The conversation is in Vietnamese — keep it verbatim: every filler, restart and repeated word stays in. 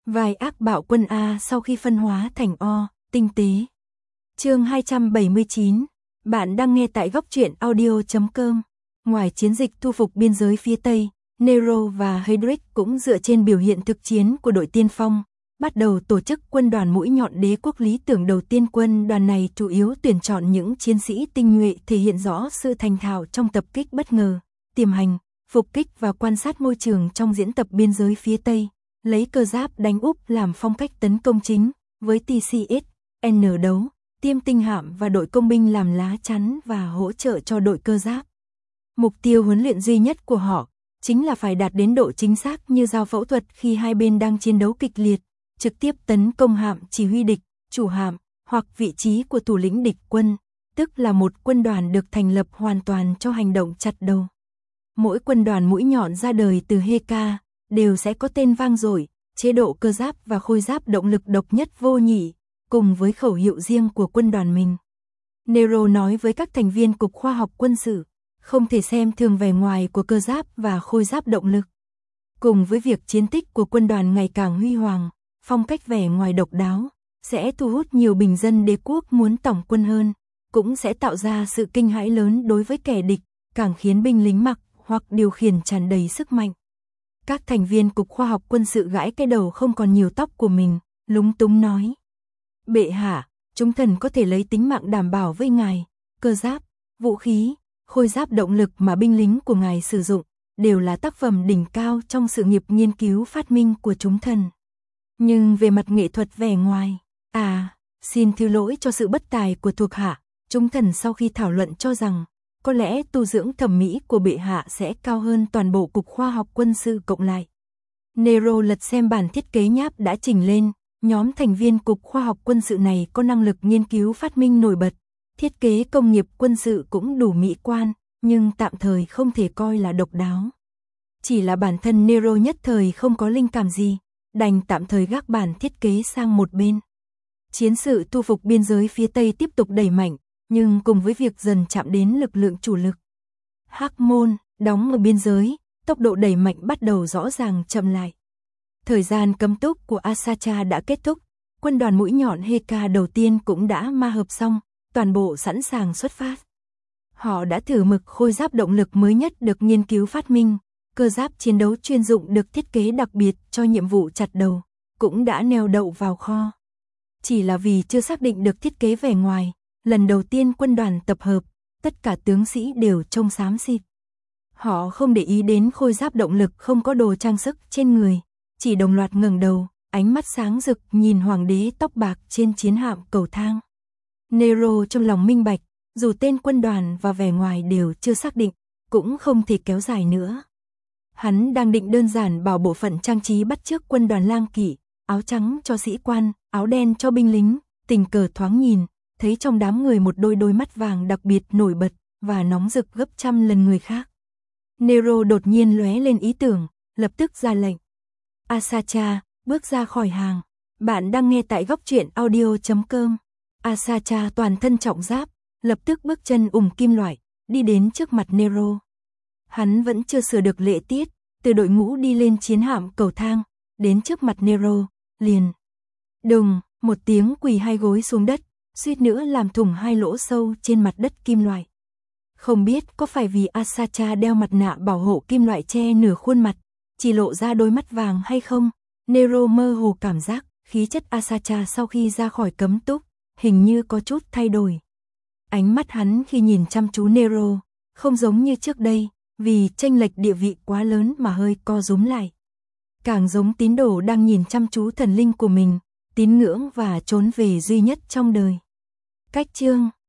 Vài ác bạo quân A sau khi phân hóa thành O, tinh tế. Chương hai trăm bảy mươi chín. Bạn đang nghe tại góc truyện audio chấm com. Ngoài chiến dịch thu phục biên giới phía Tây, Nero và Heydrich cũng dựa trên biểu hiện thực chiến của đội tiên phong, bắt đầu tổ chức quân đoàn mũi nhọn đế quốc lý tưởng đầu tiên. Quân đoàn này chủ yếu tuyển chọn những chiến sĩ tinh nhuệ thể hiện rõ sự thành thạo trong tập kích bất ngờ, tiềm hành, phục kích và quan sát môi trường trong diễn tập biên giới phía Tây, lấy cơ giáp đánh úp làm phong cách tấn công chính, với tê xê ét en đấu, tiêm tinh hạm và đội công binh làm lá chắn và hỗ trợ cho đội cơ giáp. Mục tiêu huấn luyện duy nhất của họ chính là phải đạt đến độ chính xác như dao phẫu thuật khi hai bên đang chiến đấu kịch liệt, trực tiếp tấn công hạm chỉ huy địch, chủ hạm, hoặc vị trí của thủ lĩnh địch quân, tức là một quân đoàn được thành lập hoàn toàn cho hành động chặt đầu. Mỗi quân đoàn mũi nhọn ra đời từ hê ca đều sẽ có tên vang dội, chế độ cơ giáp và khôi giáp động lực độc nhất vô nhị, cùng với khẩu hiệu riêng của quân đoàn mình. Nero nói với các thành viên Cục Khoa học Quân sự, không thể xem thường vẻ ngoài của cơ giáp và khôi giáp động lực. Cùng với việc chiến tích của quân đoàn ngày càng huy hoàng, phong cách vẻ ngoài độc đáo sẽ thu hút nhiều bình dân đế quốc muốn tổng quân hơn, cũng sẽ tạo ra sự kinh hãi lớn đối với kẻ địch, càng khiến binh lính mặc hoặc điều khiển tràn đầy sức mạnh. Các thành viên Cục Khoa học Quân sự gãi cái đầu không còn nhiều tóc của mình, lúng túng nói: "Bệ hạ, chúng thần có thể lấy tính mạng đảm bảo với ngài, cơ giáp, vũ khí, khôi giáp động lực mà binh lính của ngài sử dụng đều là tác phẩm đỉnh cao trong sự nghiệp nghiên cứu phát minh của chúng thần. Nhưng về mặt nghệ thuật vẻ ngoài, à, xin thứ lỗi cho sự bất tài của thuộc hạ, chúng thần sau khi thảo luận cho rằng có lẽ tu dưỡng thẩm mỹ của bệ hạ sẽ cao hơn toàn bộ Cục Khoa học Quân sự cộng lại." Nero lật xem bản thiết kế nháp đã trình lên, nhóm thành viên Cục Khoa học Quân sự này có năng lực nghiên cứu phát minh nổi bật, thiết kế công nghiệp quân sự cũng đủ mỹ quan, nhưng tạm thời không thể coi là độc đáo. Chỉ là bản thân Nero nhất thời không có linh cảm gì, đành tạm thời gác bản thiết kế sang một bên. Chiến sự thu phục biên giới phía Tây tiếp tục đẩy mạnh, nhưng cùng với việc dần chạm đến lực lượng chủ lực. Hắc Môn, đóng ở biên giới, tốc độ đẩy mạnh bắt đầu rõ ràng chậm lại. Thời gian cấm túc của Asacha đã kết thúc, quân đoàn mũi nhọn hê ca đầu tiên cũng đã ma hợp xong, toàn bộ sẵn sàng xuất phát. Họ đã thử mực khôi giáp động lực mới nhất được nghiên cứu phát minh, cơ giáp chiến đấu chuyên dụng được thiết kế đặc biệt cho nhiệm vụ chặt đầu, cũng đã neo đậu vào kho. Chỉ là vì chưa xác định được thiết kế vẻ ngoài, lần đầu tiên quân đoàn tập hợp, tất cả tướng sĩ đều trông xám xịt. Họ không để ý đến khôi giáp động lực không có đồ trang sức trên người, chỉ đồng loạt ngẩng đầu, ánh mắt sáng rực nhìn hoàng đế tóc bạc trên chiến hạm cầu thang. Nero trong lòng minh bạch, dù tên quân đoàn và vẻ ngoài đều chưa xác định, cũng không thể kéo dài nữa. Hắn đang định đơn giản bảo bộ phận trang trí bắt chước quân đoàn lang kỵ, áo trắng cho sĩ quan, áo đen cho binh lính, tình cờ thoáng nhìn, thấy trong đám người một đôi đôi mắt vàng đặc biệt nổi bật và nóng rực gấp trăm lần người khác. Nero đột nhiên lóe lên ý tưởng, lập tức ra lệnh: "Asacha, bước ra khỏi hàng." Bạn đang nghe tại góc truyện audio chấm com. Asacha toàn thân trọng giáp, lập tức bước chân ủng kim loại, đi đến trước mặt Nero. Hắn vẫn chưa sửa được lễ tiết, từ đội ngũ đi lên chiến hạm cầu thang, đến trước mặt Nero, liền đùng, một tiếng quỳ hai gối xuống đất, suýt nữa làm thủng hai lỗ sâu trên mặt đất kim loại. Không biết có phải vì Asacha đeo mặt nạ bảo hộ kim loại che nửa khuôn mặt, chỉ lộ ra đôi mắt vàng hay không, Nero mơ hồ cảm giác khí chất Asacha sau khi ra khỏi cấm túc hình như có chút thay đổi. Ánh mắt hắn khi nhìn chăm chú Nero không giống như trước đây, vì chênh lệch địa vị quá lớn mà hơi co rúm lại. Càng giống tín đồ đang nhìn chăm chú thần linh của mình, tín ngưỡng và trốn về duy nhất trong đời. Cách chương